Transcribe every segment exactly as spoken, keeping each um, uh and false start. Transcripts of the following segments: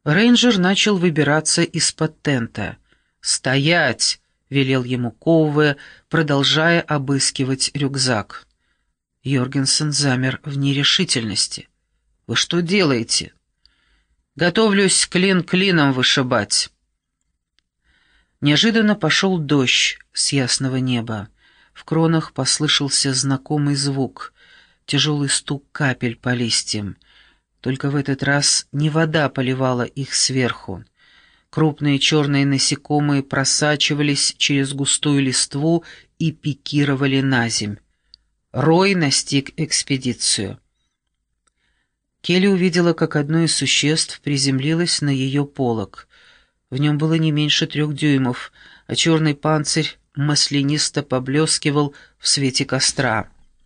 Рейнджер начал выбираться из-под тента. «Стоять!» — велел ему Коуве, продолжая обыскивать рюкзак. Йоргенсен замер в нерешительности. «Вы что делаете?» «Готовлюсь клин клином вышибать». Неожиданно пошел дождь с ясного неба. В кронах послышался знакомый звук, тяжелый стук капель по листьям. Только в этот раз не вода поливала их сверху. Крупные черные насекомые просачивались через густую листву и пикировали на земь. Рой настиг экспедицию. Келли увидела, как одно из существ приземлилось на ее полог. В нем было не меньше трех дюймов, а черный панцирь маслянисто поблескивал в свете костра.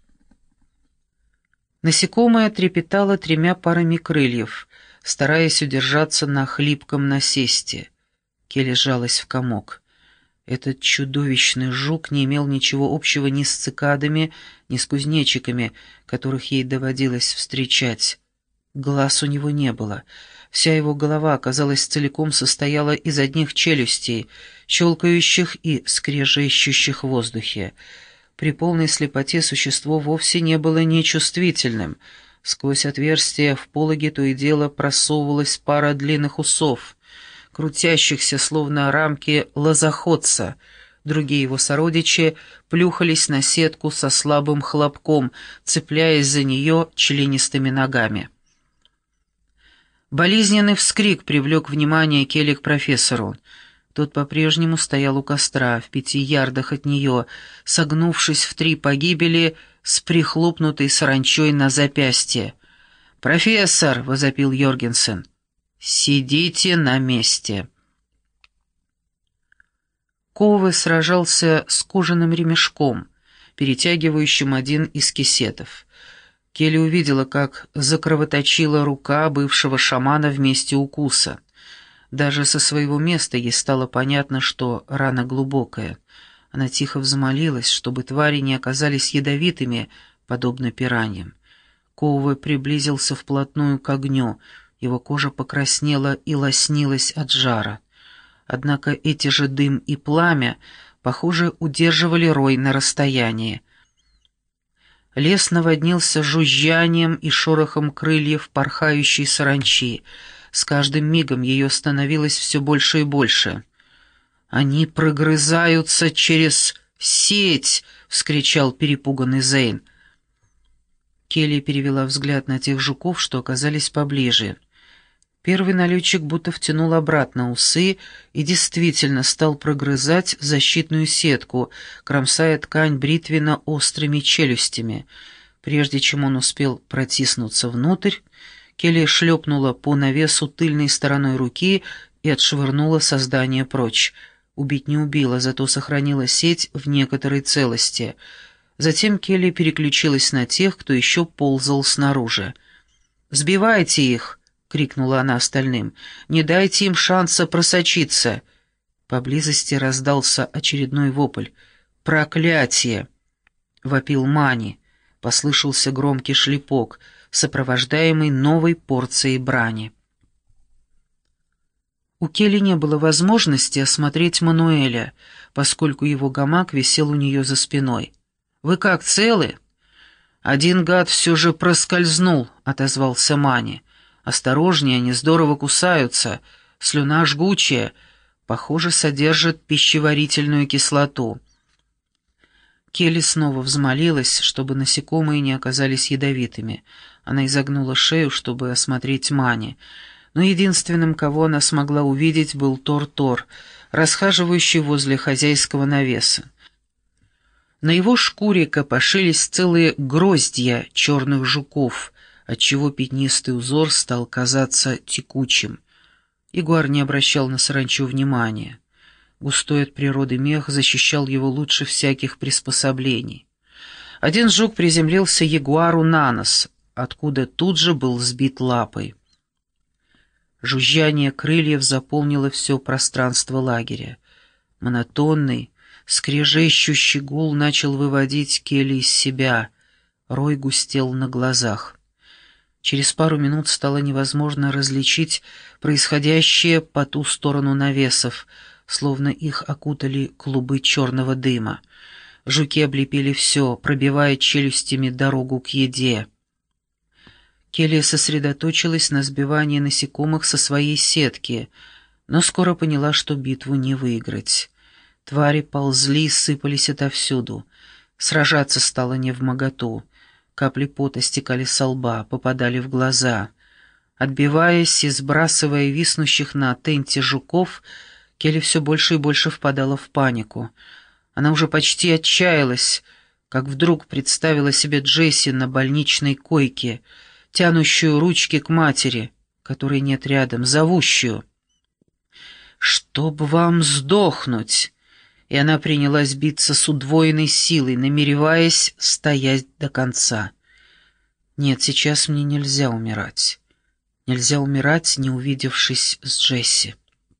Насекомое трепетало тремя парами крыльев, стараясь удержаться на хлипком насесте. Келли сжалась в комок. Этот чудовищный жук не имел ничего общего ни с цикадами, ни с кузнечиками, которых ей доводилось встречать. Глаз у него не было. Вся его голова, казалось, целиком состояла из одних челюстей, щелкающих и скрежещущих в воздухе. При полной слепоте существо вовсе не было нечувствительным. Сквозь отверстие в пологе то и дело просовывалась пара длинных усов, крутящихся, словно рамки лозоходца. Другие его сородичи плюхались на сетку со слабым хлопком, цепляясь за нее членистыми ногами. Болезненный вскрик привлек внимание Келли к профессору. Тот по-прежнему стоял у костра, в пяти ярдах от нее, согнувшись в три погибели с прихлопнутой саранчой на запястье. «Профессор!» — возопил Йоргенсен. «Сидите на месте!» Коуве сражался с кожаным ремешком, перетягивающим один из кисетов. Келли увидела, как закровоточила рука бывшего шамана в месте укуса. Даже со своего места ей стало понятно, что рана глубокая. Она тихо взмолилась, чтобы твари не оказались ядовитыми, подобно пираньям. Коуве приблизился вплотную к огню, его кожа покраснела и лоснилась от жара. Однако эти же дым и пламя, похоже, удерживали рой на расстоянии. Лес наводнился жужжанием и шорохом крыльев порхающей саранчи. С каждым мигом ее становилось все больше и больше. «Они прогрызаются через сеть!» — вскричал перепуганный Зейн. Келли перевела взгляд на тех жуков, что оказались поближе. Первый налетчик будто втянул обратно усы и действительно стал прогрызать защитную сетку, кромсая ткань бритвенно острыми челюстями. Прежде чем он успел протиснуться внутрь, Келли шлепнула по навесу тыльной стороной руки и отшвырнула создание прочь. Убить не убила, зато сохранила сеть в некоторой целости. Затем Келли переключилась на тех, кто еще ползал снаружи. «Сбивайте их!» — крикнула она остальным. «Не дайте им шанса просочиться!» Поблизости раздался очередной вопль. «Проклятие!» — вопил Мани. Послышался громкий шлепок, сопровождаемый новой порцией брани. У Келли не было возможности осмотреть Мануэля, поскольку его гамак висел у нее за спиной. «Вы как, целы?» «Один гад все же проскользнул», — отозвался Мани. «Осторожнее, они здорово кусаются. Слюна жгучая, похоже, содержит пищеварительную кислоту». Келли снова взмолилась, чтобы насекомые не оказались ядовитыми. Она изогнула шею, чтобы осмотреть Мани. Но единственным, кого она смогла увидеть, был Тор-Тор, расхаживающий возле хозяйского навеса. На его шкуре копошились целые гроздья черных жуков, отчего пятнистый узор стал казаться текучим. Ягуар не обращал на саранчу внимания. Густой от природы мех защищал его лучше всяких приспособлений. Один жук приземлился ягуару на нос, откуда тут же был сбит лапой. Жужжание крыльев заполнило все пространство лагеря. Монотонный, скрежещущий гул начал выводить Келли из себя. Рой густел на глазах. Через пару минут стало невозможно различить происходящее по ту сторону навесов, словно их окутали клубы черного дыма. Жуки облепили все, пробивая челюстями дорогу к еде. Келли сосредоточилась на сбивании насекомых со своей сетки, но скоро поняла, что битву не выиграть. Твари ползли и сыпались отовсюду. Сражаться стало невмоготу. Капли пота стекали со лба, попадали в глаза. Отбиваясь и сбрасывая виснущих на тенте жуков, Келли все больше и больше впадала в панику. Она уже почти отчаялась, как вдруг представила себе Джесси на больничной койке, тянущую ручки к матери, которой нет рядом, зовущую. «Чтоб вам сдохнуть!» И она принялась биться с удвоенной силой, намереваясь стоять до конца. «Нет, сейчас мне нельзя умирать. Нельзя умирать, не увидевшись с Джесси».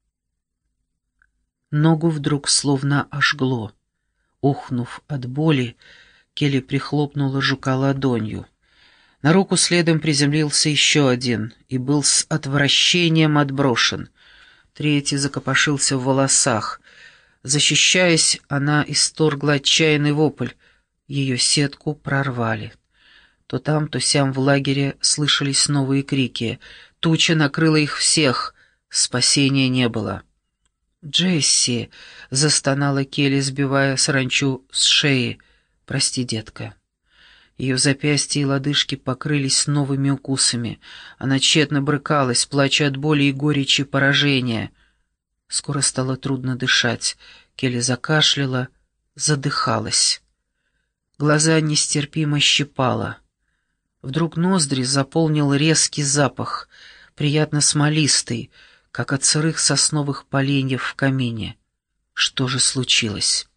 Ногу вдруг словно ожгло. Охнув от боли, Келли прихлопнула жука ладонью. На руку следом приземлился еще один и был с отвращением отброшен. Третий закопошился в волосах. Защищаясь, она исторгла отчаянный вопль. Ее сетку прорвали. То там, то сям в лагере слышались новые крики. Туча накрыла их всех. Спасения не было. «Джесси!» — застонала Келли, сбивая саранчу с шеи. «Прости, детка». Ее запястья и лодыжки покрылись новыми укусами. Она тщетно брыкалась, плача от боли и горечи поражения. Скоро стало трудно дышать. Келли закашляла, задыхалась. Глаза нестерпимо щипало. Вдруг ноздри заполнил резкий запах, приятно смолистый, как от сырых сосновых поленьев в камине. Что же случилось?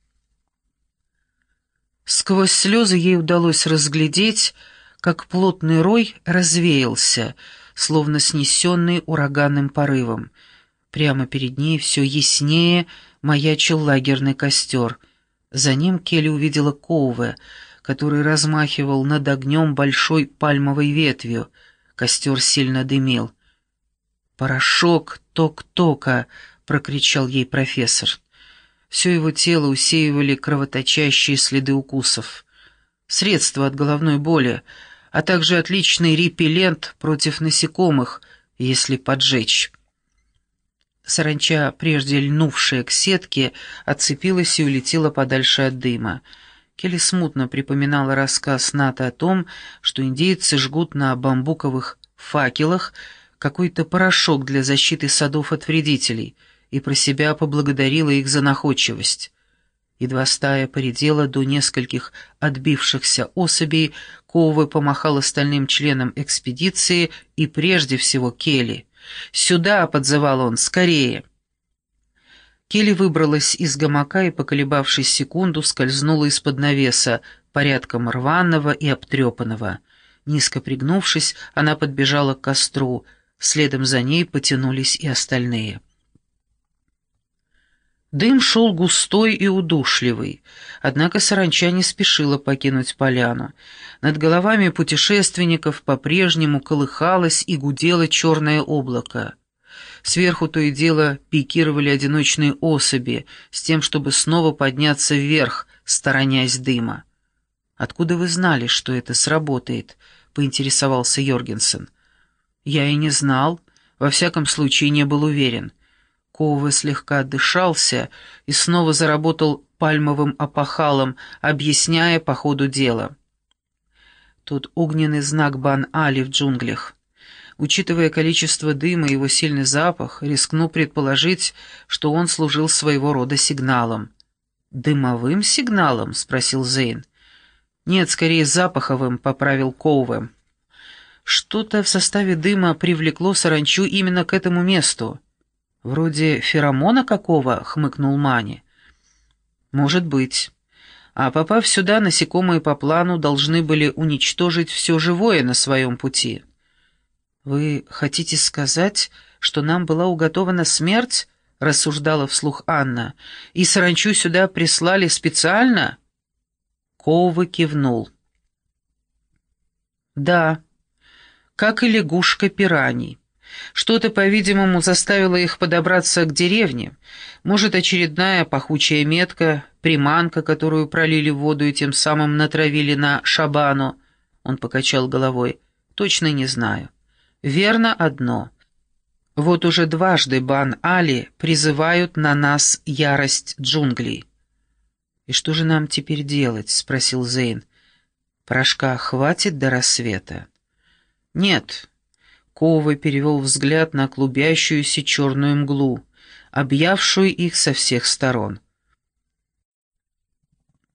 Сквозь слезы ей удалось разглядеть, как плотный рой развеялся, словно снесенный ураганным порывом. Прямо перед ней все яснее маячил лагерный костер. За ним Келли увидела Коуве, который размахивал над огнем большой пальмовой ветвью. Костер сильно дымил. «Порошок ток-тока!» — прокричал ей профессор. Все его тело усеивали кровоточащие следы укусов. Средство от головной боли, а также отличный репеллент против насекомых, если поджечь. Саранча, прежде льнувшая к сетке, отцепилась и улетела подальше от дыма. Келли смутно припоминала рассказ Ната о том, что индейцы жгут на бамбуковых факелах какой-то порошок для защиты садов от вредителей, и про себя поблагодарила их за находчивость. Едва стая поредела до нескольких отбившихся особей, Коуве помахал остальным членам экспедиции и прежде всего Келли. «Сюда!» — подзывал он. «Скорее!» Келли выбралась из гамака и, поколебавшись секунду, скользнула из-под навеса, порядком рваного и обтрепанного. Низко пригнувшись, она подбежала к костру. Следом за ней потянулись и остальные. Дым шел густой и удушливый, однако саранча не спешила покинуть поляну. Над головами путешественников по-прежнему колыхалось и гудело черное облако. Сверху то и дело пикировали одиночные особи, с тем, чтобы снова подняться вверх, сторонясь дыма. «Откуда вы знали, что это сработает?» — поинтересовался Йоргенсен. «Я и не знал, во всяком случае не был уверен». Коуве слегка отдышался и снова заработал пальмовым опахалом, объясняя по ходу дела. Тут огненный знак Бан-Али в джунглях. Учитывая количество дыма и его сильный запах, рискну предположить, что он служил своего рода сигналом. «Дымовым сигналом?» — спросил Зейн. «Нет, скорее запаховым», — поправил Коуве. «Что-то в составе дыма привлекло саранчу именно к этому месту». «Вроде феромона какого?» — хмыкнул Мани. «Может быть. А попав сюда, насекомые по плану должны были уничтожить все живое на своем пути». «Вы хотите сказать, что нам была уготована смерть?» — рассуждала вслух Анна. «И саранчу сюда прислали специально?» Коуве кивнул. «Да. как и лягушка пираний. Что-то, по-видимому, заставило их подобраться к деревне. Может, очередная пахучая метка, приманка, которую пролили в воду и тем самым натравили на Шабану. Он покачал головой. Точно не знаю. Верно одно. Вот уже дважды Бан-Али призывают на нас ярость джунглей. «И что же нам теперь делать?» — спросил Зейн. «Порошка хватит до рассвета?» «Нет». Кова перевел взгляд на клубящуюся черную мглу, объявшую их со всех сторон.